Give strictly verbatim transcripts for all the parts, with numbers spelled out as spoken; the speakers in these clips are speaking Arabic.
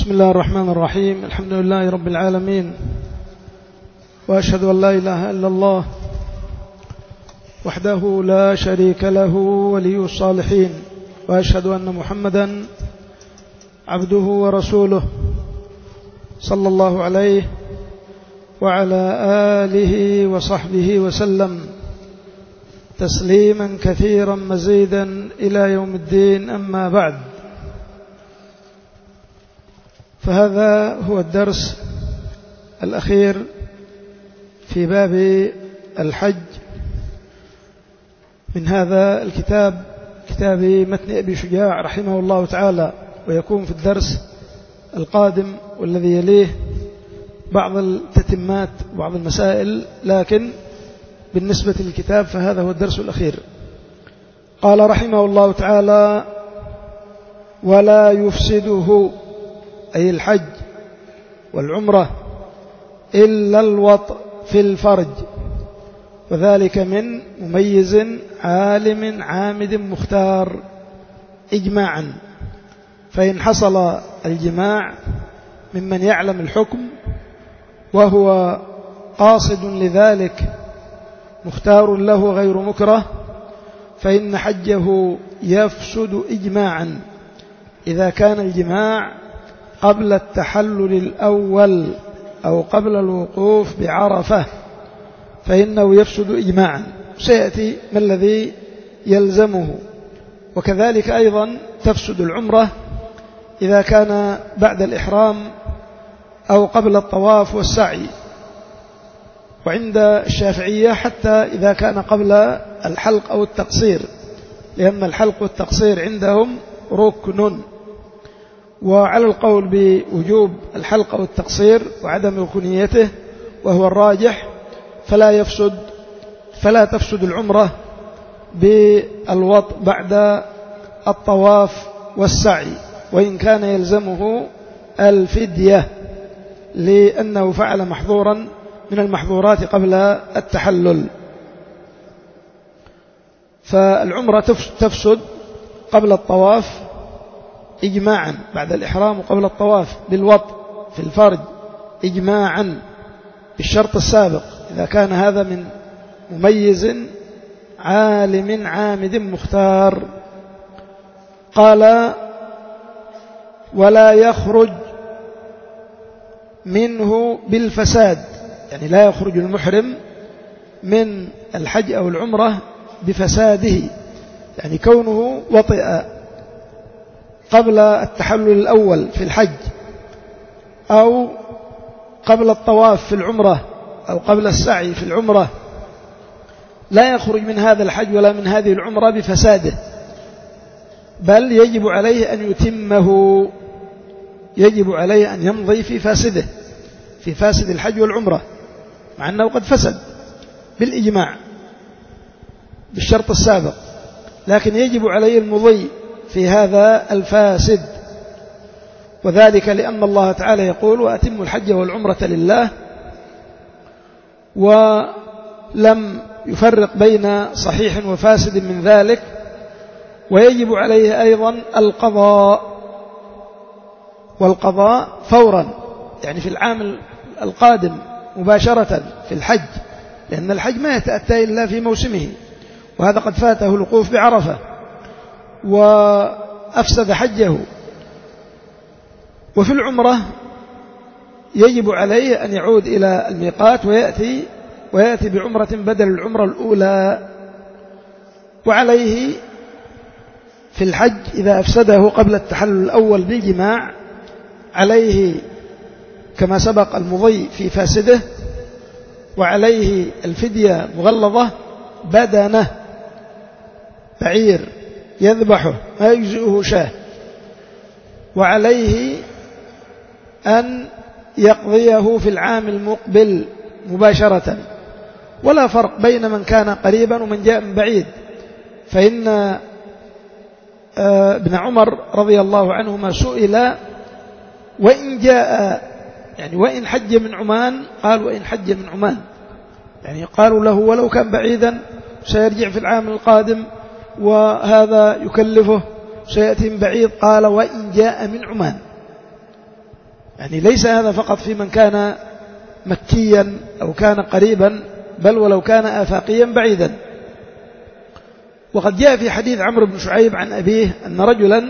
بسم الله الرحمن الرحيم. الحمد لله رب العالمين، وأشهد أن لا إله إلا الله وحده لا شريك له ولي الصالحين، وأشهد أن محمدا عبده ورسوله صلى الله عليه وعلى آله وصحبه وسلم تسليما كثيرا مزيدا إلى يوم الدين. أما بعد، فهذا هو الدرس الأخير في باب الحج من هذا الكتاب، كتاب متن أبي شجاع رحمه الله تعالى، ويكون في الدرس القادم والذي يليه بعض التتمات وبعض المسائل، لكن بالنسبة للكتاب فهذا هو الدرس الأخير. قال رحمه الله تعالى: ولا يفسده، أي الحج والعمرة، إلا الوطء في الفرج، وذلك من مميز عالم عامد مختار إجماعا، فإن حصل الجماع ممن يعلم الحكم وهو قاصد لذلك مختار له غير مكره، فإن حجه يفسد إجماعا إذا كان الجماع قبل التحلل الأول أو قبل الوقوف بعرفة، فإنه يفسد إجماعا. سيأتي ما الذي يلزمه. وكذلك أيضا تفسد العمرة إذا كان بعد الإحرام أو قبل الطواف والسعي، وعند الشافعية حتى إذا كان قبل الحلق أو التقصير، لأن الحلق والتقصير عندهم ركن. وعلى القول بوجوب الحلق أو التقصير وعدم ركنيته وهو الراجح، فلا يفسد فلا تفسد العمرة بالوطء بعد الطواف والسعي، وإن كان يلزمه الفدية لأنه فعل محظورا من المحظورات قبل التحلل. فالعمرة تفسد قبل الطواف إجماعا، بعد الإحرام وقبل الطواف، بالوطء في الفرج إجماعا بالشرط السابق، إذا كان هذا من مميز عالم عامد مختار. قال: ولا يخرج منه بالفساد، يعني لا يخرج المحرم من الحج أو العمرة بفساده، يعني كونه وطئ قبل التحلل الأول في الحج أو قبل الطواف في العمرة أو قبل السعي في العمرة، لا يخرج من هذا الحج ولا من هذه العمرة بفساده، بل يجب عليه أن يتمه، يجب عليه أن يمضي في فاسده، في فاسد الحج والعمرة، مع أنه قد فسد بالإجماع بالشرط السابق، لكن يجب عليه المضي في هذا الفاسد. وذلك لأن الله تعالى يقول: وأتموا الحج والعمرة لله، ولم يفرق بين صحيح وفاسد من ذلك. ويجب عليه أيضا القضاء، والقضاء فورا، يعني في العام القادم مباشرة في الحج، لأن الحج ما يتأتى إلا في موسمه، وهذا قد فاته الوقوف بعرفة وأفسد حجه. وفي العمرة يجب عليه أن يعود إلى الميقات ويأتي ويأتي بعمرة بدل العمرة الأولى. وعليه في الحج إذا أفسده قبل التحلل الأول بالجماع، عليه كما سبق المضي في فاسده، وعليه الفدية مغلظة بدنه، بعير يذبحه ما يجزئه شاه، وعليه أن يقضيه في العام المقبل مباشرة، ولا فرق بين من كان قريبا ومن جاء من بعيد. فإن ابن عمر رضي الله عنهما سئل: وإن جاء، يعني وإن حج من عمان، قال: وإن حج من عمان، يعني قالوا له: ولو كان بعيدا سيرجع في العام القادم وهذا يكلفه، سيأتي من بعيد. قال: وإن جاء من عمان، يعني ليس هذا فقط في من كان مكيا أو كان قريبا، بل ولو كان آفاقيا بعيدا. وقد جاء في حديث عمرو بن شعيب عن أبيه أن رجلا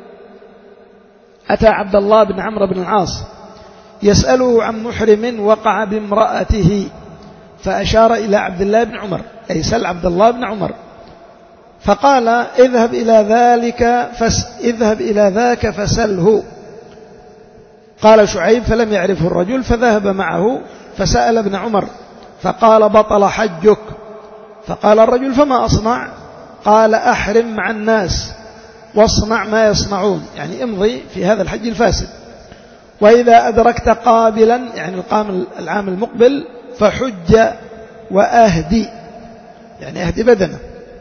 أتى عبد الله بن عمرو بن العاص يسأله عن محرم وقع بامرأته، فأشار إلى عبد الله بن عمر، أي سل عبد الله بن عمر، فقال اذهب إلى ذلك فس اذهب إلى ذاك فسله. قال شعيب فلم يعرفه الرجل فذهب معه فسأل ابن عمر فقال بطل حجك. فقال الرجل فما أصنع؟ قال أحرم مع الناس واصنع ما يصنعون، يعني امضي في هذا الحج الفاسد، وإذا أدركت قابلا يعني القام العام المقبل فحج وأهدي، يعني أهدي بدنه.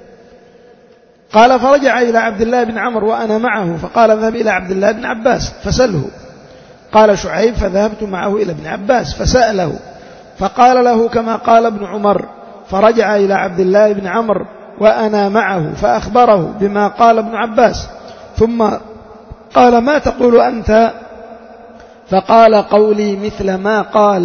قال فرجع إلى عبد الله بن عمرو وأنا معه فقال اذهب إلى عبد الله بن عباس فسله. قال شعيب فذهبت معه إلى ابن عباس فسأله فقال له كما قال ابن عمر، فرجع إلى عبد الله بن عمرو وأنا معه فأخبره بما قال ابن عباس، ثم قال ما تقول أنت؟ فقال قولي مثل ما قال.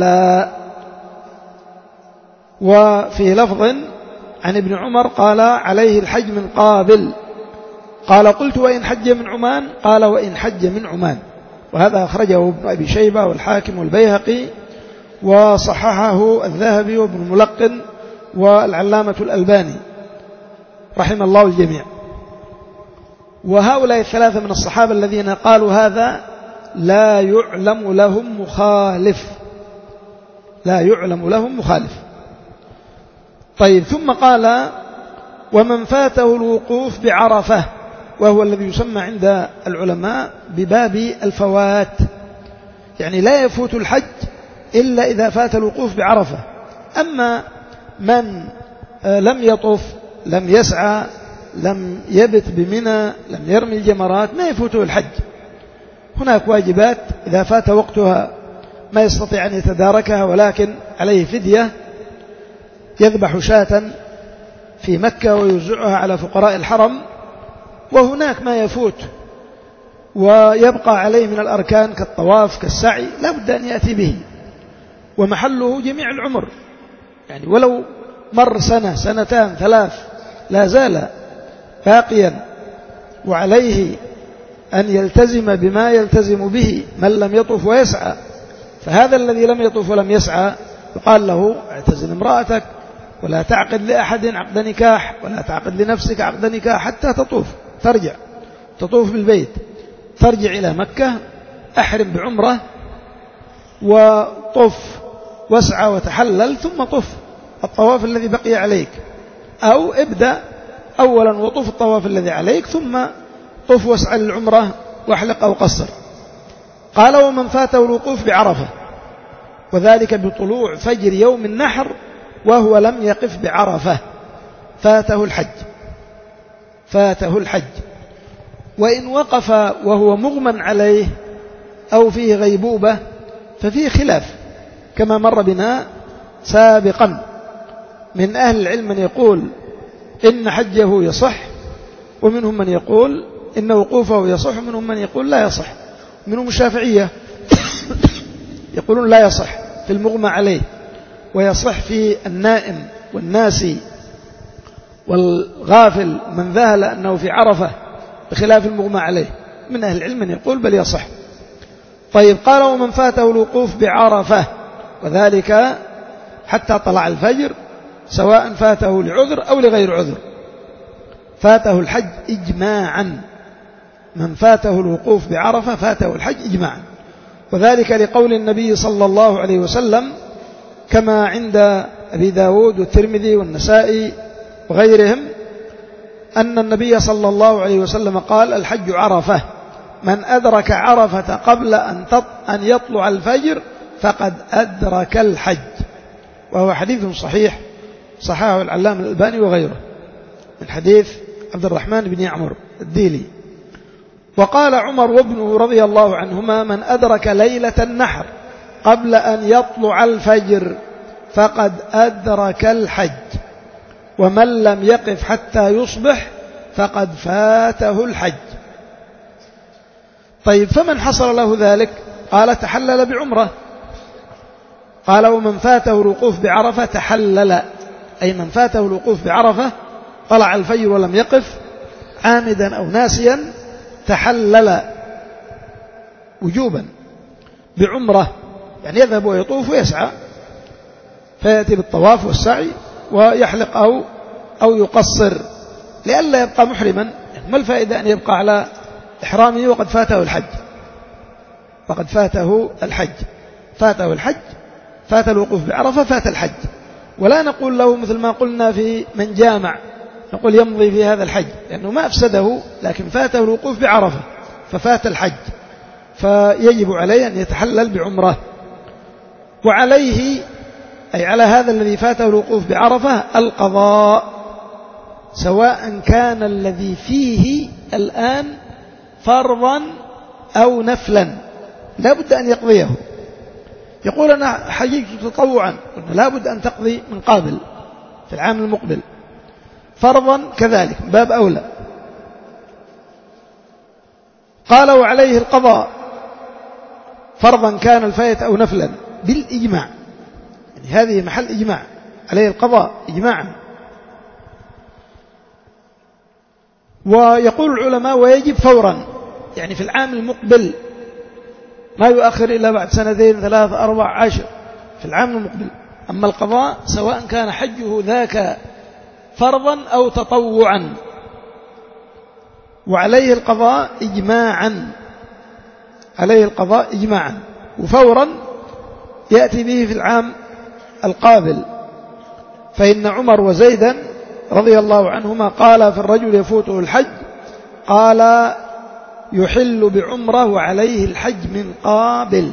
وفي لفظ عن ابن عمر قال عليه الحج من قابل. قال قلت وإن حج من عمان؟ قال وإن حج من عمان. وهذا أخرجه ابن أبي شيبة والحاكم والبيهقي وصححه الذهبي وابن الملقن والعلامة الألباني رحم الله الجميع. وهؤلاء الثلاثة من الصحابة الذين قالوا هذا لا يعلم لهم مخالف، لا يعلم لهم مخالف. طيب ثم قال ومن فاته الوقوف بعرفة، وهو الذي يسمى عند العلماء بباب الفوات، يعني لا يفوت الحج إلا إذا فات الوقوف بعرفة. أما من لم يطف لم يسعى لم يبت بمنى لم يرمي الجمرات ما يفوته الحج. هناك واجبات إذا فات وقتها ما يستطيع أن يتداركها، ولكن عليه فدية، يذبح شاة في مكة ويوزعها على فقراء الحرم. وهناك ما يفوت ويبقى عليه من الأركان كالطواف كالسعي لا بد أن يأتي به، ومحله جميع العمر، يعني ولو مر سنة سنتان ثلاث لا زال باقيا، وعليه أن يلتزم بما يلتزم به من لم يطف ويسعى. فهذا الذي لم يطف ولم يسعى يقال له اعتزل امرأتك ولا تعقد لأحد عقد نكاح، ولا تعقد لنفسك عقد نكاح حتى تطوف، ترجع تطوف بالبيت، ترجع إلى مكة، أحرم بعمرة وطف واسعى وتحلل ثم طف الطواف الذي بقي عليك، أو ابدأ أولا وطف الطواف الذي عليك ثم طف واسعى للعمرة واحلق أو قصر. قال ومن فاته الوقوف بعرفة، وذلك بطلوع فجر يوم النحر وهو لم يقف بعرفة فاته الحج، فاته الحج. وإن وقف وهو مغمى عليه أو فيه غيبوبة ففيه خلاف كما مر بنا سابقا. من أهل العلم من يقول إن حجه يصح، ومنهم من يقول إن وقوفه يصح، ومنهم من يقول لا يصح. منهم الشافعية يقولون لا يصح في المغمى عليه، ويصح في النائم والناسي والغافل من ذهل أنه في عرفة بخلاف المغمى عليه. من أهل العلم من يقول بل يصح. طيب قال ومن فاته الوقوف بعرفة، وذلك حتى طلع الفجر سواء فاته لعذر أو لغير عذر، فاته الحج إجماعا. من فاته الوقوف بعرفة فاته الحج إجماعا، وذلك لقول النبي صلى الله عليه وسلم كما عند أبي داود والترمذي والنسائي وغيرهم أن النبي صلى الله عليه وسلم قال الحج عرفة، من أدرك عرفة قبل أن يطلع الفجر فقد أدرك الحج. وهو حديث صحيح صححه العلامة الألباني وغيره من حديث عبد الرحمن بن يعمر الديلي. وقال عمر وابنه رضي الله عنهما من أدرك ليلة النحر قبل أن يطلع الفجر فقد أدرك الحج، ومن لم يقف حتى يصبح فقد فاته الحج. طيب فمن حصل له ذلك قال تحلل بعمرة. قال ومن فاته الوقوف بعرفة تحلل، أي من فاته الوقوف بعرفة طلع الفجر ولم يقف عامدا أو ناسيا تحلل وجوبا بعمرة، يعني يذهب ويطوف ويسعى، فيأتي بالطواف والسعي ويحلق أو أو يقصر لئلا يبقى محرما. ما الفائدة أن يبقى على إحرامه وقد فاته الحج، وقد فاته الحج فاته الحج فات الوقوف بعرفة فات الحج. ولا نقول له مثل ما قلنا في من جامع، نقول يمضي في هذا الحج لأنه ما أفسده، لكن فاته الوقوف بعرفة ففات الحج، فيجب عليه أن يتحلل بعمرة. وعليه أي على هذا الذي فاته الوقوف بعرفة القضاء، سواء كان الذي فيه الآن فرضا أو نفلا لا بد أن يقضيه. يقول أنا حججت تطوعا، قلنا لا بد أن تقضي من قابل في العام المقبل، فرضا كذلك باب أولى. قال وعليه القضاء فرضا كان الفائت أو نفلا بالإجماع، يعني هذه محل إجماع، عليه القضاء إجماعا. ويقول العلماء ويجب فورا، يعني في العام المقبل، ما يؤخر إلا بعد سنتين ثلاث أربع عشر في العام المقبل. أما القضاء سواء كان حجه ذاك فرضا أو تطوعا، وعليه القضاء إجماعا، عليه القضاء إجماعا، وفورا يأتي به في العام القابل. فإن عمر وزيدا رضي الله عنهما قال في الرجل يفوته الحج، قال يحل بعمره وعليه الحج من قابل.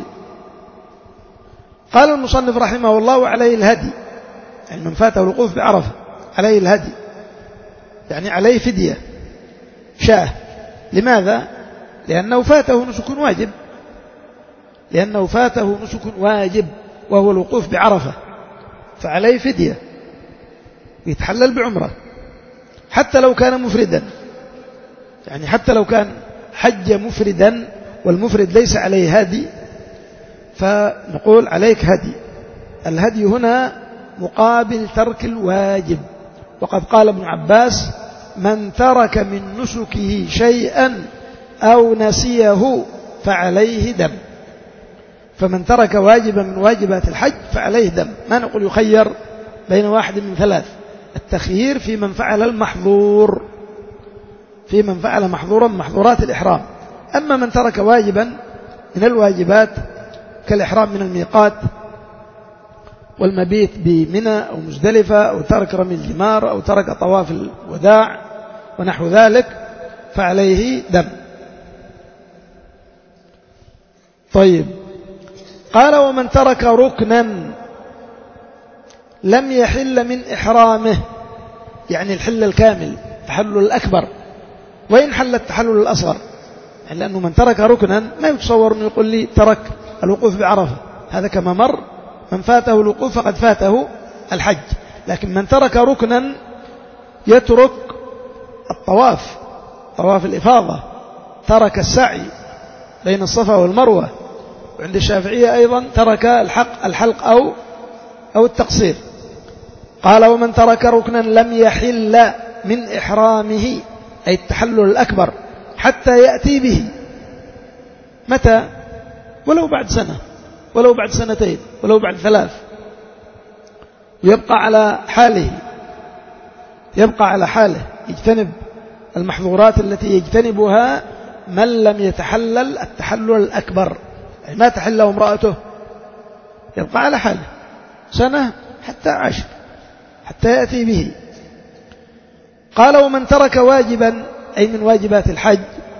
قال المصنف رحمه الله وعليه الهدي، يعني من فاته الوقوف بعرفة عليه الهدي، يعني عليه فدية شاه. لماذا؟ لأنه فاته نسك واجب، لأنه فاته نسك واجب وهو الوقوف بعرفة، فعليه فدية يتحلل بعمرة حتى لو كان مفردا، يعني حتى لو كان حج مفردا والمفرد ليس عليه هدي، فنقول عليك هدي. الهدي هنا مقابل ترك الواجب. وقد قال ابن عباس من ترك من نسكه شيئا أو نسيه فعليه دم. فمن ترك واجبا من واجبات الحج فعليه دم. ما نقول يخير بين واحد من ثلاث، التخيير في من فعل المحظور، في من فعل محظورا محظورات الإحرام. أما من ترك واجبا من الواجبات كالإحرام من الميقات والمبيت بمنى أو مزدلفة، أو ترك رمي الجمار، أو ترك طواف الوداع ونحو ذلك، فعليه دم. طيب، قال ومن ترك ركنا لم يحل من إحرامه، يعني الحل الكامل التحلل الأكبر، وإن حل التحلل الأصغر، يعني لأنه من ترك ركنا ما يتصور أنه يقول لي ترك الوقوف بعرفة، هذا كما مر من فاته الوقوف فقد فاته الحج. لكن من ترك ركنا يترك الطواف، طواف الإفاضة، ترك السعي بين الصفا والمروة، وعند الشافعية أيضا ترك الحق الحلق أو أو التقصير. قال ومن ترك ركنا لم يحل من إحرامه، أي التحلل الأكبر، حتى يأتي به. متى؟ ولو بعد سنة، ولو بعد سنتين، ولو بعد ثلاث، ويبقى على حاله، يبقى على حاله، يجتنب المحظورات التي يجتنبها من لم يتحلل التحلل الأكبر، يعني ما تحله امرأته، يبقى على حاله سنة حتى عشر حتى يأتي به. قال ومن ترك واجبا، أي من واجبات الحج،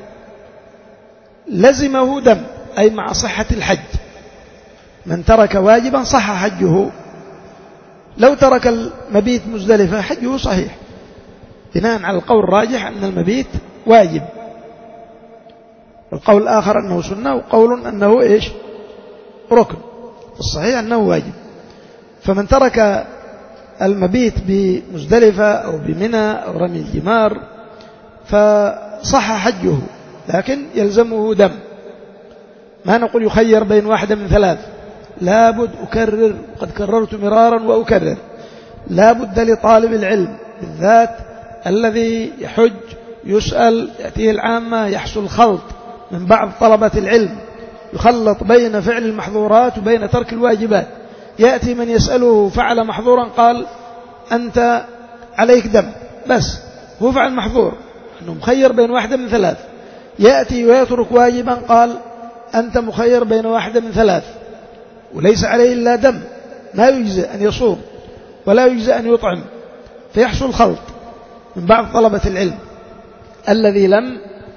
لزمه دم، أي مع صحة الحج. من ترك واجبا صح حجه. لو ترك المبيت مزدلفة حجه صحيح، بناء على القول الراجح أن المبيت واجب، والقول الآخر أنه سنة، وقول أنه إيش؟ ركن. الصحيح أنه واجب. فمن ترك المبيت بمزدلفة أو بمنى أو رمي الجمار فصح حجه، لكن يلزمه دم. ما نقول يخير بين واحدة من ثلاث، لابد أكرر، قد كررت مرارا وأكرر، لابد لطالب العلم بالذات الذي يحج يسأل يأتيه العامة يحصل خلط من بعض طلبة العلم، يخلط بين فعل المحظورات وبين ترك الواجبات. يأتي من يسأله فعل محظورا قال أنت عليك دم، بس هو فعل محظور أنه مخير بين واحدة من ثلاث. يأتي ويترك واجبا قال أنت مخير بين واحدة من ثلاث وليس عليه إلا دم، ما يجزئ أن يصوم ولا يجزئ أن يطعم، فيحصل خلط من بعض طلبة العلم الذي لم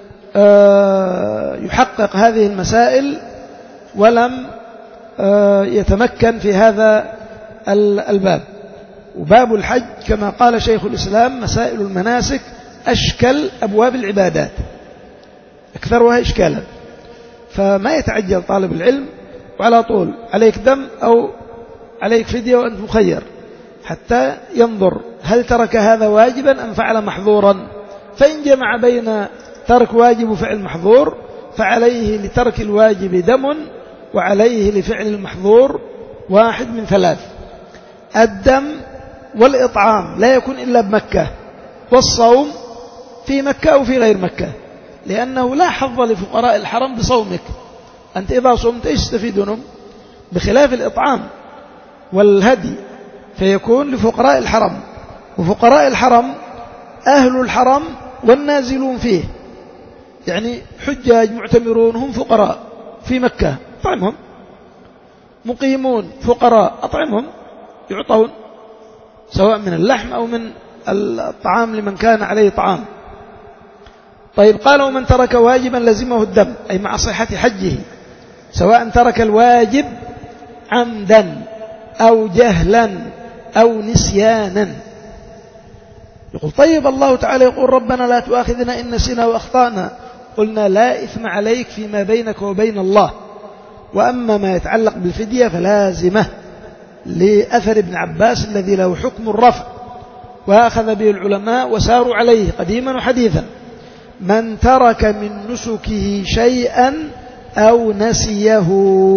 يحقق هذه المسائل ولم يتمكن في هذا الباب. وباب الحج كما قال شيخ الإسلام مسائل المناسك أشكل أبواب العبادات، أكثرها إشكالا، فما يتعجل طالب العلم وعلى طول عليك دم أو عليك فدية وأنت مخير، حتى ينظر هل ترك هذا واجبا أم فعل محظورا. فإن جمع بين ترك واجب وفعل محظور فعليه لترك الواجب دم وعليه لفعل المحظور واحد من ثلاث. الدم والإطعام لا يكون إلا بمكة، والصوم في مكة أو في غير مكة، لأنه لا حظ لفقراء الحرم بصومك. أنت إذا صمت إيش تستفيدون؟ بخلاف الإطعام والهدي فيكون لفقراء الحرم، وفقراء الحرم أهل الحرم والنازلون فيه، يعني حجاج معتمرون هم فقراء في مكة أطعمهم، مقيمون فقراء أطعمهم، يعطون سواء من اللحم أو من الطعام لمن كان عليه طعام. طيب قال ومن ترك واجبا لزمه الدم، أي مع صحة حجه، سواء ترك الواجب عمدا أو جهلا أو نسيانا. يقول طيب الله تعالى يقول ربنا لا تؤاخذنا إن نسينا وأخطأنا، قلنا لا إثم عليك فيما بينك وبين الله، وأما ما يتعلق بالفدية فلازمه لأثر ابن عباس الذي له حكم الرفع وأخذ به العلماء وساروا عليه قديما وحديثا: من ترك من نسكه شيئا أو نسيه،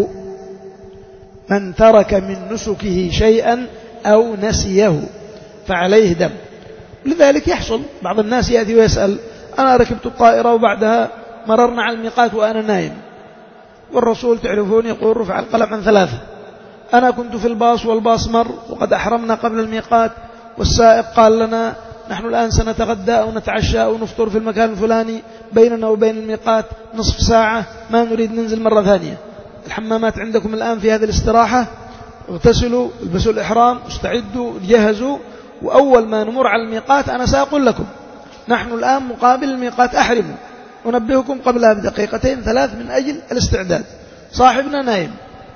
من ترك من نسكه شيئا أو نسيه فعليه دم. لذلك يحصل بعض الناس يأتي ويسأل أنا ركبت الطائرة وبعدها مررنا على الميقات وأنا نايم، والرسول تعرفون يقول رفع القلم عن ثلاثة، أنا كنت في الباص والباص مر وقد أحرمنا قبل الميقات، والسائق قال لنا نحن الآن سنتغدى أو نتعشى أو نفطر في المكان الفلاني، بيننا وبين الميقات نصف ساعة، ما نريد ننزل مرة ثانية، الحمامات عندكم الآن في هذه الاستراحة، اغتسلوا البسوا الإحرام استعدوا جهزوا، وأول ما نمر على الميقات أنا سأقول لكم نحن الآن مقابل الميقات أحرموا، أنبهكم قبلها بدقيقتين ثلاث من أجل الاستعداد، صاحبنا نايم،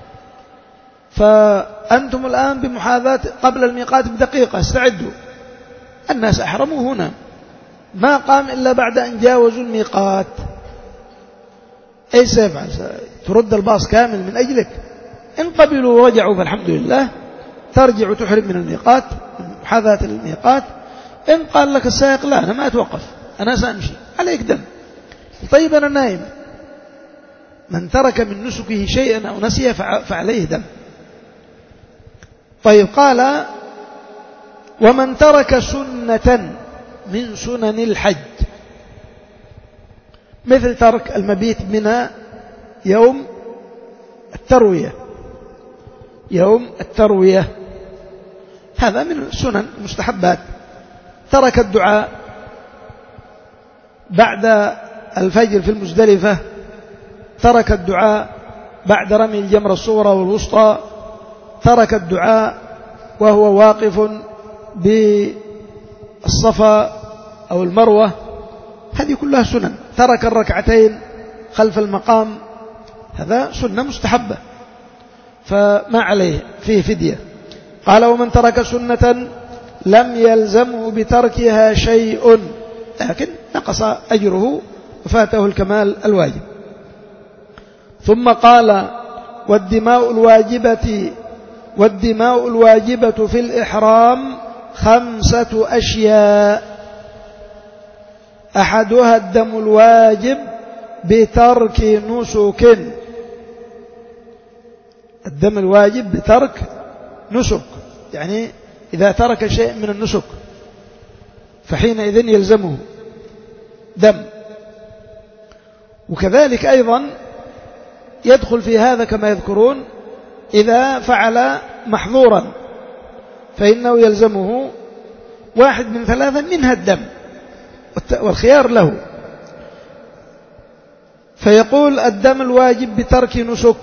فأنتم الآن بمحاذاة قبل الميقات بدقيقة استعدوا. الناس أحرموا هنا، ما قام إلا بعد أن جاوزوا الميقات، أي سيفعل؟ ترد الباص كامل من أجلك؟ إن قبلوا ورجعوا فالحمد لله، ترجع تحرم من الميقات من محاذاة الميقات. إن قال لك السائق لا أنا ما أتوقف أنا سأمشي، عليك دم. طيب أنا نايم، من ترك من نسكه شيئا أو نسيه فعليه دم. طيب قال ومن ترك سنة من سنن الحج، مثل ترك المبيت منى يوم التروية، يوم التروية هذا من السنن المستحبات، ترك الدعاء بعد الفجر في المزدلفة، ترك الدعاء بعد رمي الجمرة الصغرى والوسطى، ترك الدعاء وهو واقف بالصفا أو المروة، هذه كلها سنن. ترك الركعتين خلف المقام، هذا سنة مستحبة فما عليه فيه فدية. قال ومن ترك سنة لم يلزمه بتركها شيء، لكن نقص أجره وفاته الكمال الواجب. ثم قال والدماء الواجبة والدماء الواجبة في الإحرام خمسة أشياء: أحدها الدم الواجب بترك نسك، الدم الواجب بترك نسك، يعني إذا ترك شيء من النسك فحينئذ يلزمه دم. وكذلك أيضا يدخل في هذا كما يذكرون إذا فعل محظورا فإنه يلزمه واحد من ثلاثة منها الدم والخيار له. فيقول الدم الواجب بترك نسك.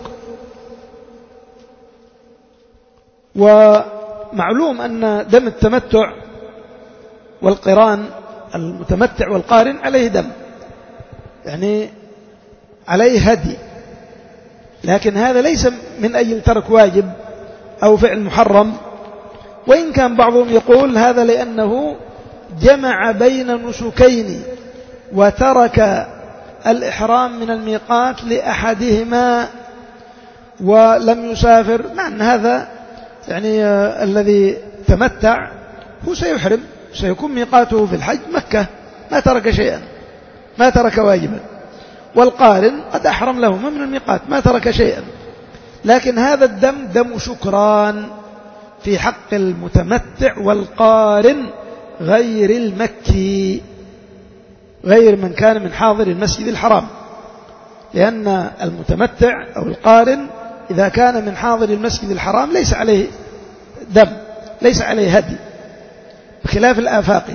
ومعلوم أن دم التمتع والقران، المتمتع والقارن عليه دم، يعني عليه هدي، لكن هذا ليس من أجل ترك واجب أو فعل محرم، وإن كان بعضهم يقول هذا لأنه جمع بين نسكين وترك الإحرام من الميقات لأحدهما ولم يسافر، مع أن هذا يعني آه الذي تمتع هو سيحرم، سيكون ميقاته في الحج مكة، ما ترك شيئا، ما ترك واجبا. والقارن قد أحرم لهما من الميقات، ما ترك شيئا، لكن هذا الدم دم شكران في حق المتمتع والقارن غير المكي، غير من كان من حاضر المسجد الحرام، لأن المتمتع أو القارن إذا كان من حاضر المسجد الحرام ليس عليه دم، ليس عليه هدي، بخلاف الآفاقي.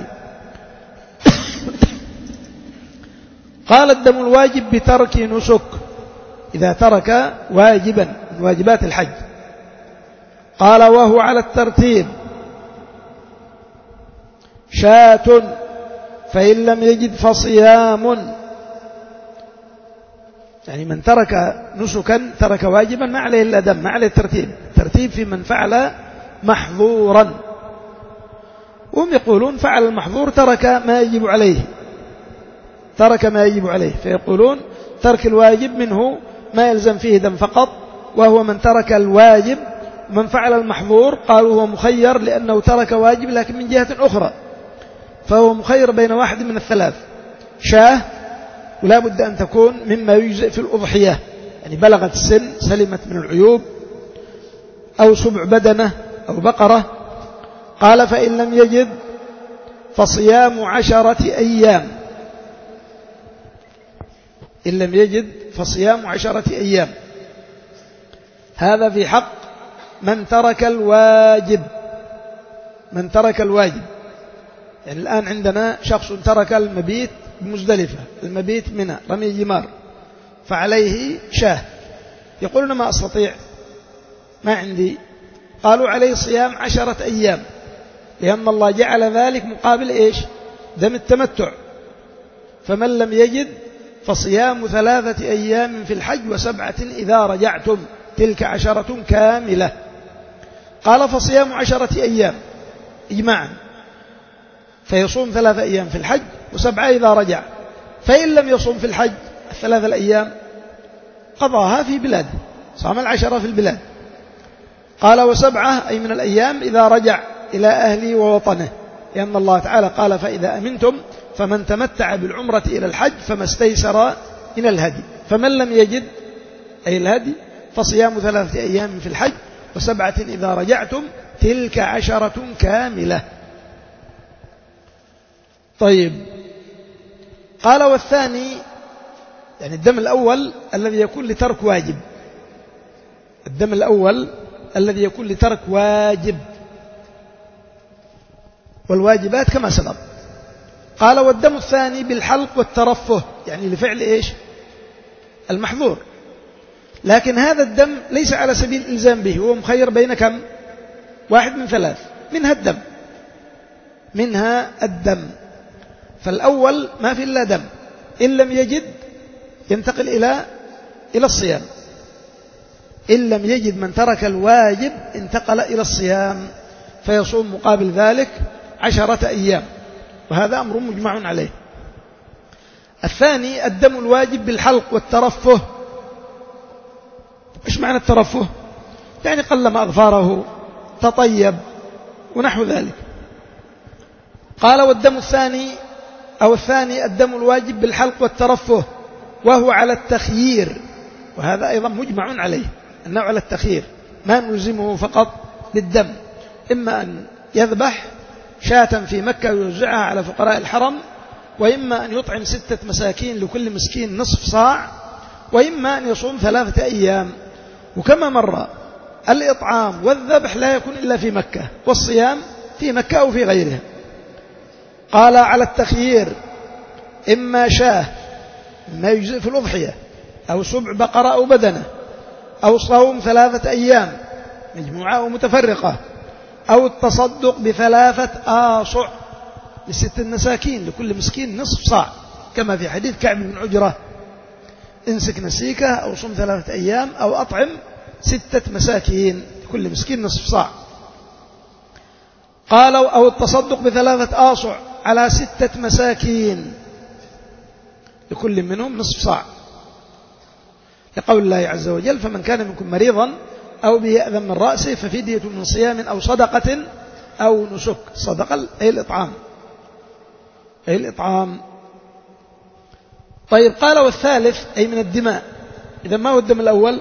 قال الدم الواجب بترك نسك، إذا ترك واجبا من واجبات الحج. قال وهو على الترتيب شاة، فإن لم يجد فصيام، يعني من ترك نسكا ترك واجبا ما عليه إلا دم، ما عليه الترتيب، ترتيب في من فعل محظورا. وهم يقولون فعل المحظور ترك ما يجب عليه، ترك ما يجب عليه، فيقولون ترك الواجب منه ما يلزم فيه دم فقط، وهو من ترك الواجب. من فعل المحظور قالوا هو مخير لأنه ترك واجب لكن من جهة أخرى، فهو مخير بين واحد من الثلاث: شاه، ولا بد أن تكون مما يجزئ في الأضحية، يعني بلغت السن سلمت من العيوب، أو سبع بدنة أو بقرة. قال فإن لم يجد فصيام عشرة أيام، إن لم يجد فصيام عشرة أيام. هذا في حق من ترك الواجب، من ترك الواجب. يعني الآن عندنا شخص ترك المبيت بمزدلفة، المبيت منى، رمي جمار، فعليه شاه، يقولون ما أستطيع، ما عندي. قالوا عليه صيام عشرة أيام، لأن الله جعل ذلك مقابل إيش؟ دم التمتع. فمن لم يجد فصيام ثلاثة أيام في الحج وسبعة إذا رجعتم، تلك عشرة كاملة. قال فصيام عشرة أيام إجماعا، فيصوم ثلاثة أيام في الحج وسبعة إذا رجع. فإن لم يصوم في الحج الثلاثة الأيام قضاها في بلاده، صام العشرة في البلاد. قال وسبعة أي من الأيام إذا رجع إلى أهله ووطنه، لأن الله تعالى قال فإذا أمنتم فمن تمتع بالعمرة إلى الحج فما استيسر من الهدي. فمن لم يجد أي الهدي فصيام ثلاثة أيام في الحج وسبعة إذا رجعتم، تلك عشرة كاملة. طيب، قال والثاني، يعني الدم الأول الذي يكون لترك واجب، الدم الأول الذي يكون لترك واجب، والواجبات كما سبق. قال والدم الثاني بالحلق والترفه، يعني لفعل إيش؟ المحظور. لكن هذا الدم ليس على سبيل الإلزام به، هو مخير بين كم؟ واحد من ثلاث، منها الدم، منها الدم. فالأول ما في إلا دم، إن لم يجد ينتقل إلى إلى الصيام، إن لم يجد من ترك الواجب انتقل إلى الصيام، فيصوم مقابل ذلك عشرة أيام، وهذا أمر مجمع عليه. الثاني الدم الواجب بالحلق والترفه. إيش معنى الترفه؟ يعني قلم أظفاره، تطيب ونحو ذلك. قال والدم الثاني أو الثاني الدم الواجب بالحلق والترفه، وهو على التخيير، وهذا أيضا مجمع عليه، أنه على التخيير، ما نلزمه فقط بالدم، إما أن يذبح شاة في مكة ويوزعها على فقراء الحرم، وإما أن يطعم ستة مساكين لكل مسكين نصف صاع، وإما أن يصوم ثلاثة أيام. وكما مر الإطعام والذبح لا يكون إلا في مكة، والصيام في مكة أو في غيرها. قال على التخيير إما شاه ما يجزئ في الأضحية، أو سبع بقرة أو بدنة، أو صوم ثلاثة أيام مجموعة أو متفرقة، أو التصدق بثلاثة آصع لست مساكين لكل مسكين نصف صاع، كما في حديث كعب بن عجرة: امسك نسيكه أو صم ثلاثة أيام أو أطعم ستة مساكين لكل مسكين نصف صاع. قالوا أو التصدق بثلاثة آصع على ستة مساكين لكل منهم نصف صاع، لقول الله عز وجل: فمن كان منكم مريضا أو به أذى من رأسه ففدية من صيام أو صدقة أو نسك. صدقة أي الإطعام، أي الإطعام. طيب، قال والثالث أي من الدماء. إذا ما هو الدم الأول؟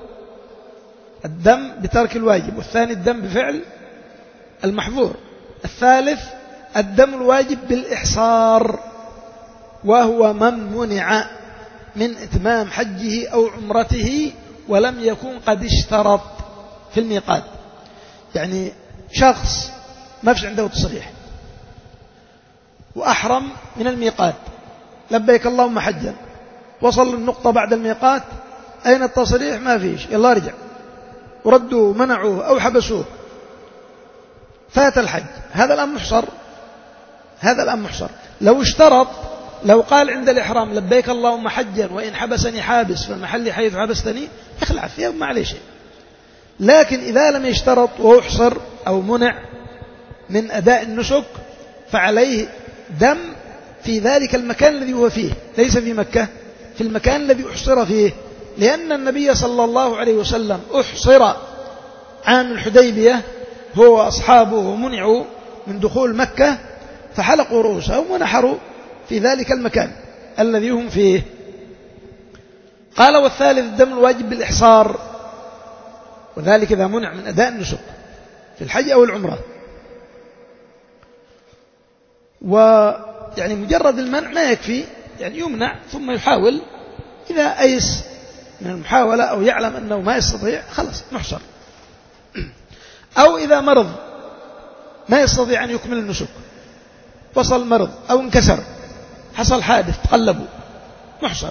الدم بترك الواجب، والثاني الدم بفعل المحظور. الثالث الدم الواجب بالإحصار، وهو من منع من إتمام حجه أو عمرته ولم يكن قد اشترط في الميقات. يعني شخص ما فيش عنده تصريح وأحرم من الميقات، لبيك اللهم حجا، وصل النقطة بعد الميقات: أين التصريح؟ ما فيش، يلا رجع، وردوا منعوه أو حبسوه، فات الحج. هذا الآن محصر، هذا الآن محصر. لو اشترط، لو قال عند الإحرام: لبيك اللهم حجا وإن حبسني حابس فمحلي حيث حبستني، يخلع فيها وما عليه شيء. لكن إذا لم يشترط وأحصر أو منع من أداء النسك، فعليه دم في ذلك المكان الذي هو فيه، ليس في مكة، في المكان الذي أحصر فيه، لأن النبي صلى الله عليه وسلم أحصر عام الحديبية هو وأصحابه ومنعوا من دخول مكة، فحلقوا رؤوسهم ونحروا في ذلك المكان الذي هم فيه. قال والثالث الدم الواجب بالإحصار، وذلك إذا منع من أداء النسك في الحج أو العمرة. ويعني مجرد المنع ما يكفي، يعني يمنع ثم يحاول، إذا أيس من المحاولة أو يعلم أنه ما يستطيع خلاص محصر. أو إذا مرض ما يستطيع أن يكمل النسك، وصل مرض أو انكسر، حصل حادث تقلبوا، محصر.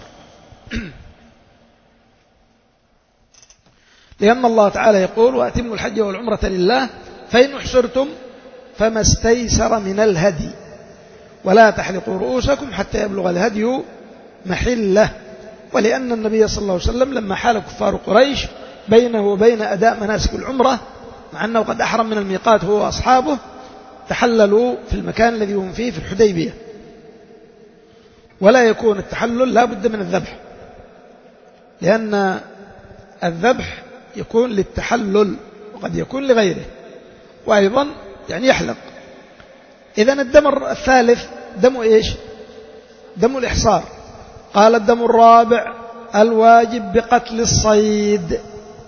لأن الله تعالى يقول: وأتموا الحج والعمرة لله فإن أحصرتم فما استيسر من الهدي ولا تحلقوا رؤوسكم حتى يبلغ الهدي محله. ولأن النبي صلى الله عليه وسلم لما حال كفار قريش بينه وبين أداء مناسك العمرة، مع أنه قد أحرم من الميقات هو وأصحابه، تحللوا في المكان الذي هم فيه في الحديبية. ولا يكون التحلل لا بد من الذبح، لأن الذبح يكون للتحلل وقد يكون لغيره، وأيضا يعني يحلق. إذن الدم الثالث دم إيش؟ دم الإحصار. قال الدم الرابع الواجب بقتل الصيد،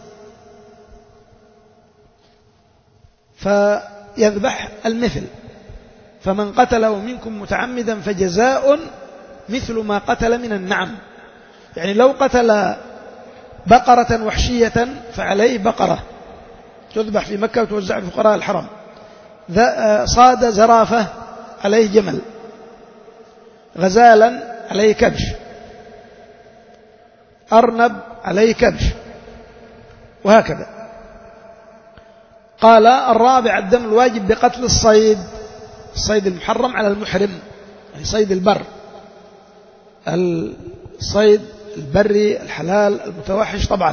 فيذبح المثل. فمن قتله منكم متعمدا فجزاء مثل ما قتل من النعم. يعني لو قتل بقرة وحشية فعليه بقرة تذبح في مكة وتوزع في فقراء الحرم. صاد زرافة عليه جمل، غزالا عليه كبش، أرنب عليه كبش، وهكذا. قال الرابع الدم الواجب بقتل الصيد، الصيد المحرم على المحرم، يعني صيد البر، الصيد البري الحلال المتوحش طبعا.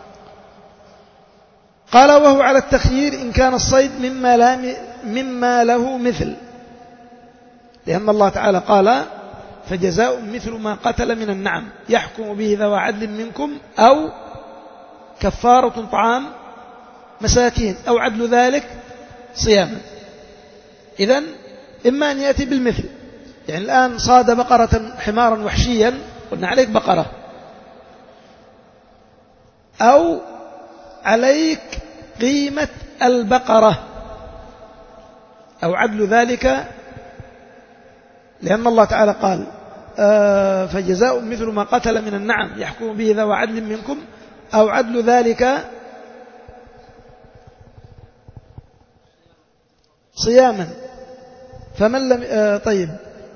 قال وهو على التخيير إن كان الصيد مما, لا مما له مثل، لأن الله تعالى قال فجزاء مثل ما قتل من النعم يحكم به ذوى عدل منكم أو كفارة طعام مساكين أو عدل ذلك صياما. إذن إما أن يأتي بالمثل، يعني الآن صاد بقرة حمارا وحشيا قلنا عليك بقرة، أو عليك قيمة البقرة أو عدل ذلك، لأن الله تعالى قال آه فجزاء مثل ما قتل من النعم يحكم به ذوى عدل منكم أو عدل ذلك صياما فمن لم آه طيب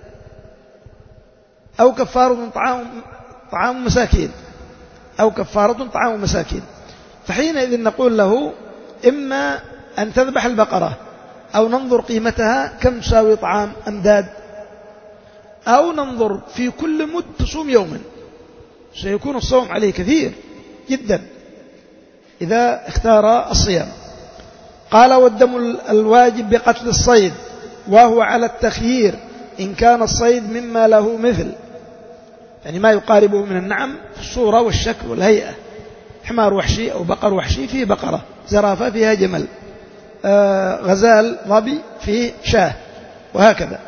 أو كفارة طعام طعام مساكين أو كفارة طعام مساكين. فحينئذ نقول له إما أن تذبح البقرة أو ننظر قيمتها كم تساوي طعام أمداد، أو ننظر في كل مد تصوم يوما، سيكون الصوم عليه كثير جدا إذا اختار الصيام. قال والدم الواجب بقتل الصيد وهو على التخيير إن كان الصيد مما له مثل، يعني ما يقاربه من النعم في الصورة والشكل والهيئة، حمار وحشي أو بقر وحشي فيه بقرة، زرافة فيها جمل، آه غزال ظبي فيه شاه، وهكذا.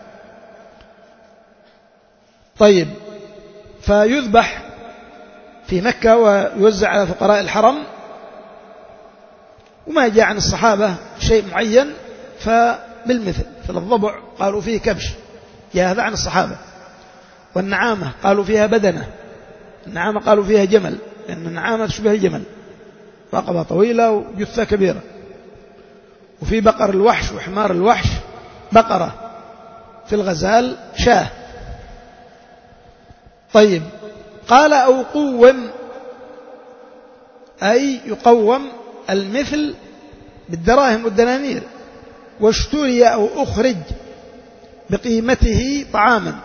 طيب فيذبح في مكة ويوزع على فقراء الحرم، وما جاء عن الصحابة شيء معين فبالمثل. فالضبع قالوا فيه كبش، جاء هذا عن الصحابة. والنعامة قالوا فيها بدنة، النعامة قالوا فيها جمل، لأن النعامة تشبه الجمل، رقبة طويلة وجثة كبيرة. وفي بقر الوحش وحمار الوحش بقرة، في الغزال شاه. طيب قال أو قوم، أي يقوم المثل بالدراهم والدنانير، واشتري أو أخرج بقيمته طعاما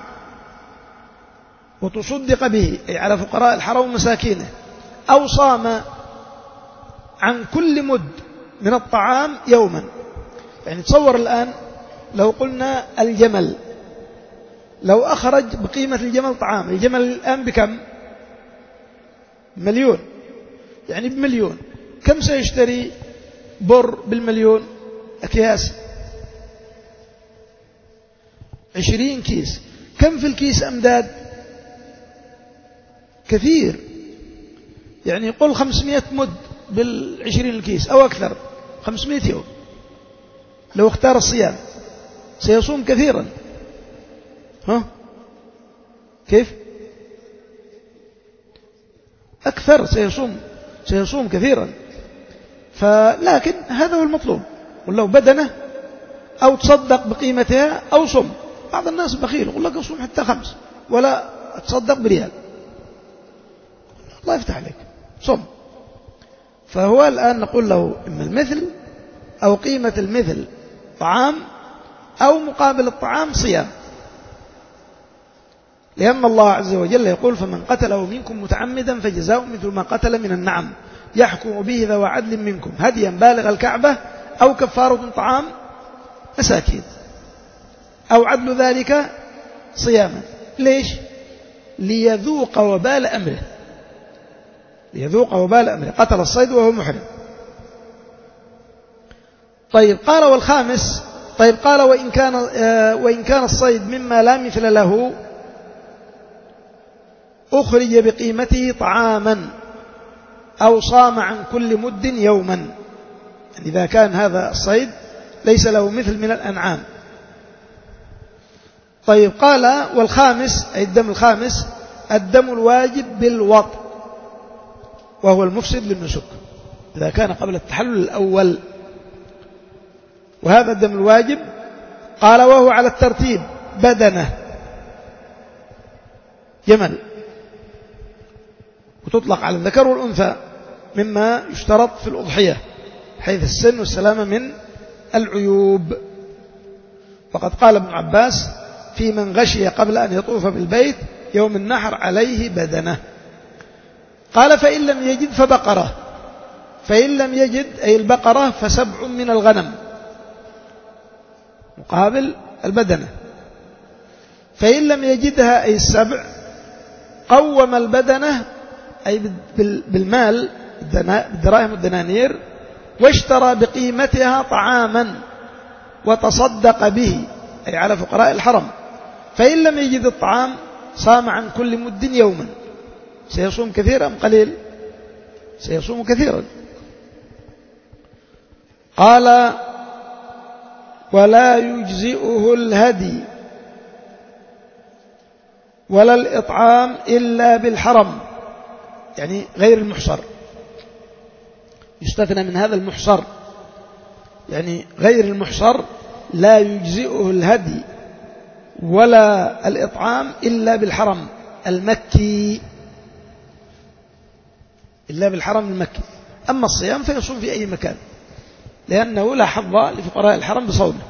وتصدق به، أي على فقراء الحرم ومساكينه، أو صام عن كل مد من الطعام يوما. يعني تصور الآن لو قلنا الجمل، لو أخرج بقيمة الجمل طعام، الجمل الآن بكم؟ مليون، يعني بمليون، كم سيشتري بر بالمليون؟ أكياس، عشرين كيس. كم في الكيس أمداد؟ كثير، يعني قل خمسمائة مد بالعشرين الكيس أو أكثر، خمسمائة يوم. لو اختار الصيام سيصوم كثيرا. ها كيف؟ أكثر، سيصوم سيصوم كثيرا. فلكن هذا هو المطلوب. ولو بدنه أو تصدق بقيمتها أو صم. بعض الناس بخيل يقول لك أصوم حتى خمس ولا أتصدق بريال، الله يفتح عليك، صم. فهو الآن نقول له إما المثل أو قيمة المثل طعام، أو مقابل الطعام صيام، لأن الله عز وجل يقول فمن قتله منكم متعمدا فجزاء مثل ما قتل من النعم يحكم به ذوى عدل منكم هديا بالغ الكعبة أو كفارة طعام مساكين أو عدل ذلك صياما. ليش؟ ليذوق وبال أمره، ليذوق وبال أمره، قتل الصيد وهو محرم. طيب قال والخامس، طيب قال وإن كان, وإن كان الصيد مما لا مثل له أخرج بقيمته طعاما أو صام عن كل مد يوما، يعني إذا كان هذا الصيد ليس له مثل من الأنعام. طيب قال والخامس، أي الدم الخامس، الدم الواجب بالوطء وهو المفسد للنسك إذا كان قبل التحلل الأول. وهذا الدم الواجب قال وهو على الترتيب بدنه، جمل، وتطلق على الذكر والأنثى مما يشترط في الأضحية حيث السن والسلامة من العيوب. وقد قال ابن عباس في من غشي قبل أن يطوف بالبيت يوم النحر عليه بدنه. قال فإن لم يجد فبقرة، فإن لم يجد أي البقرة فسبع من الغنم مقابل البدنة. فإن لم يجدها أي السبع قوم البدنة أي بالمال بالدراهم والدنانير، واشترى بقيمتها طعاما وتصدق به أي على فقراء الحرم. فإن لم يجد الطعام صام عن كل مد يوما. سيصوم كثيرا أم قليل؟ سيصوم كثيرا. قال ولا يجزئه الهدي ولا الإطعام إلا بالحرم، يعني غير المحصر، يستثنى من هذا المحصر، يعني غير المحصر لا يجزئه الهدي ولا الإطعام إلا بالحرم المكي، إلا بالحرم المكي. أما الصيام فيصوم في أي مكان، لأنه لا حظ لفقراء الحرم بصومه.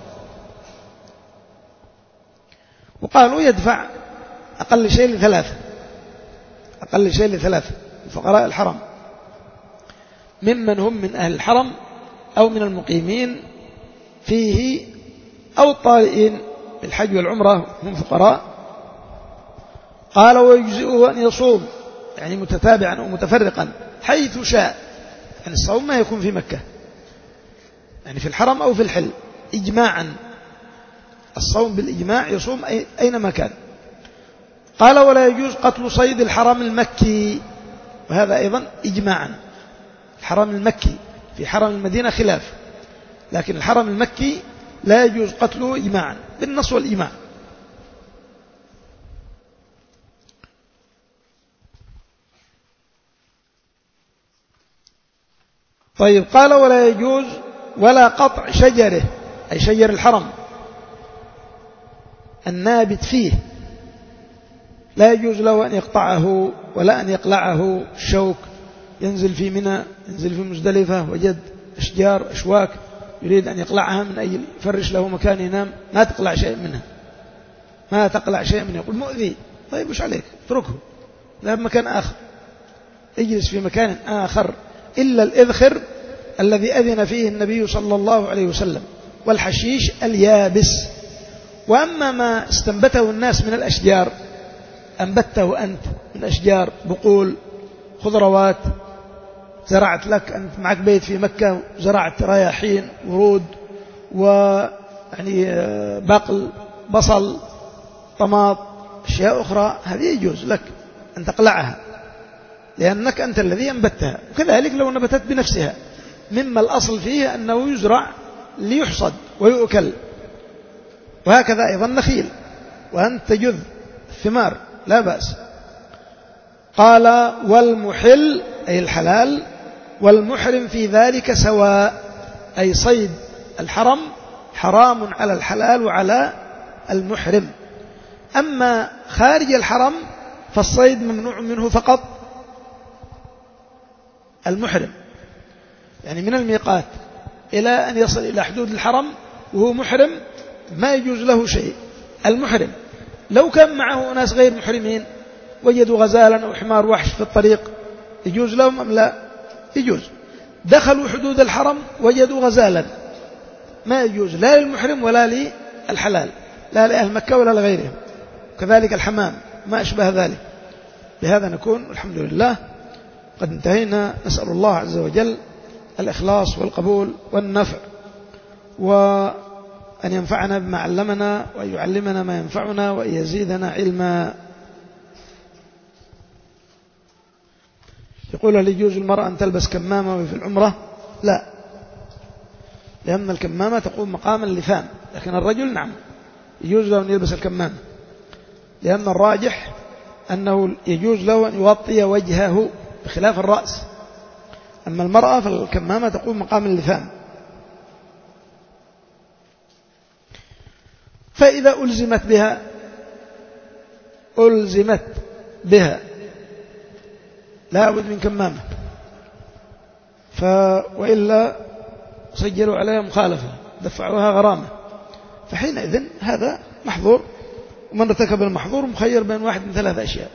وقالوا يدفع أقل شيء لثلاثة، أقل شيء لثلاثة فقراء الحرم، ممن هم من أهل الحرم أو من المقيمين فيه أو الطارئين بالحج والعمرة هم فقراء. قال ويجزئه أن يصوم، يعني متتابعا أو متفرقا حيث شاء، يعني الصوم ما يكون في مكة، يعني في الحرم أو في الحل إجماعا، الصوم بالإجماع يصوم أينما كان. قال ولا يجوز قتل صيد الحرم المكي، وهذا أيضا إجماعا، الحرم المكي، في حرم المدينة خلاف، لكن الحرم المكي لا يجوز قتله إجماعا بالنص والإجماع. طيب قال ولا يجوز ولا قطع شجره، أي شجر الحرم النابت فيه، لا يجوز له أن يقطعه ولا أن يقلعه. الشوك ينزل في منى، ينزل في مزدلفة، وجد أشجار أشواك يريد أن يقلعها من أجل يفرش له مكان ينام، ما تقلع شيء منها، ما تقلع شيء منه، يقول مؤذي. طيب وش عليك؟ اتركه، ذهب مكان آخر، اجلس في مكان آخر، إلا الإذخر الذي أذن فيه النبي صلى الله عليه وسلم، والحشيش اليابس. وأما ما استنبته الناس من الأشجار، أنبته أنت من أشجار، بقول، خضروات، زرعت لك أنت معك بيت في مكة، زرعت رياحين، ورود، ويعني بقل، بصل، طماط، أشياء أخرى، هذه يجوز لك أن تقلعها لأنك أنت الذي أنبتها. وكذلك لو نبتت بنفسها، مما الأصل فيه أنه يزرع ليحصد ويؤكل. وهكذا أيضا النخيل، وأنت تجذ الثمار لا بأس. قال والمحل أي الحلال والمحرم في ذلك سواء، أي صيد الحرم حرام على الحلال وعلى المحرم. أما خارج الحرم فالصيد ممنوع منه فقط المحرم، يعني من الميقات إلى أن يصل إلى حدود الحرم وهو محرم ما يجوز له شيء. المحرم لو كان معه ناس غير محرمين وجدوا غزالا أو حمار وحش في الطريق يجوز لهم أم لا؟ يجوز. دخلوا حدود الحرم وجدوا غزالا ما يجوز لا للمحرم ولا للحلال، لا لأهل مكة ولا لغيرهم. كذلك الحمام ما أشبه ذلك. بهذا نكون الحمد لله قد انتهينا. نسأل الله عز وجل الإخلاص والقبول والنفع، وأن ينفعنا بما علمنا، وأن يعلمنا ما ينفعنا، وأن يزيدنا علما. يقول هل يجوز المرأة أن تلبس كمامة في العمرة؟ لا، لأن الكمامة تقوم مقام اللثام، لكن الرجل نعم يجوز له أن يلبس الكمامة، لأن الراجح أنه يجوز له أن يغطي وجهه بخلاف الرأس. أما المرأة فالكمامة تقوم مقام اللثام. فإذا ألزمت بها ألزمت بها لا بد من كمامة، ف وإلا سجلوا عليها مخالفة دفعوها غرامة، فحينئذ هذا محظور، ومن ارتكب المحظور مخير بين واحد من ثلاث أشياء.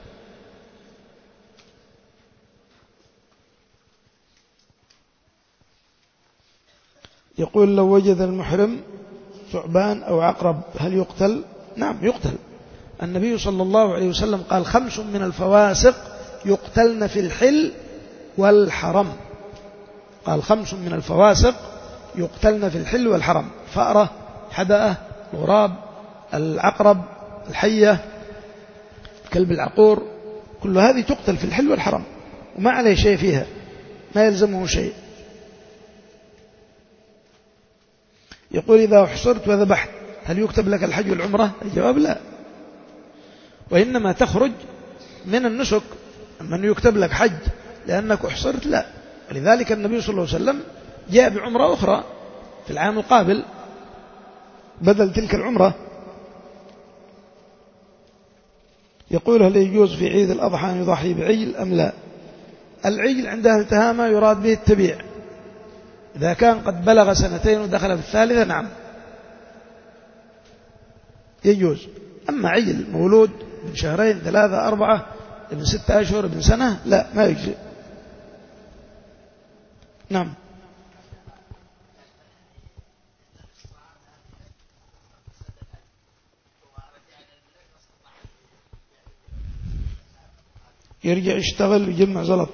يقول لو وجد المحرم ثعبان أو عقرب هل يقتل؟ نعم يقتل. النبي صلى الله عليه وسلم قال خمس من الفواسق يقتلن في الحل والحرم، قال خمس من الفواسق يقتلن في الحل والحرم: فأرة، حدأة، الغراب، العقرب، الحية، كلب العقور، كل هذه تقتل في الحل والحرم وما عليه شيء فيها، ما يلزمه شيء. يقول إذا أحصرت وذبحت هل يكتب لك الحج والعمرة؟ الجواب لا، وإنما تخرج من النسك. من يكتب لك حج لأنك أحصرت لا. ولذلك النبي صلى الله عليه وسلم جاء بعمرة أخرى في العام القابل بدل تلك العمرة. يقول هل يجوز في عيد الأضحى أن يضحي بعجل أم لا؟ العجل عند أهل تهامة يراد به التبيع، إذا كان قد بلغ سنتين ودخل في الثالثة نعم يجوز. أما عجل مولود من شهرين ثلاثة أربعة من ستة أشهر من سنة لا، ما يجزي. نعم. يرجع يشتغل ويجمع زلط،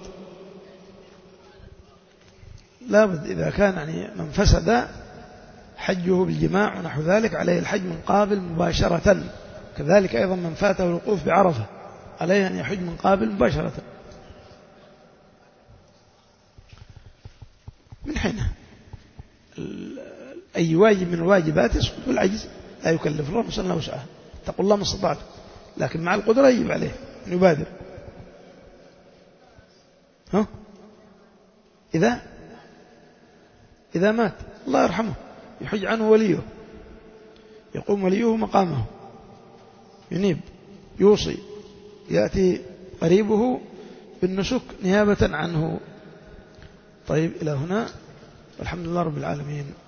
لابد إذا كان يعني من فسد حجه بالجماع ونحو ذلك عليه الحج من قابل مباشرة. كذلك أيضا من فاته الوقوف بعرفة عليه أن يحج من قابل مباشرة. من حين أي واجب من الواجبات يسقط بالعجز، لا يكلف الله نفسا إلا وسعها، اتقوا الله ما استطعتم، لكن مع القدرة يجب عليه أن يبادر. ها؟ إذا إذا مات الله يرحمه يحج عنه وليه، يقوم وليه مقامه، ينيب يوصي، يأتي قريبه بالنسك نيابة عنه. طيب إلى هنا، والحمد لله رب العالمين.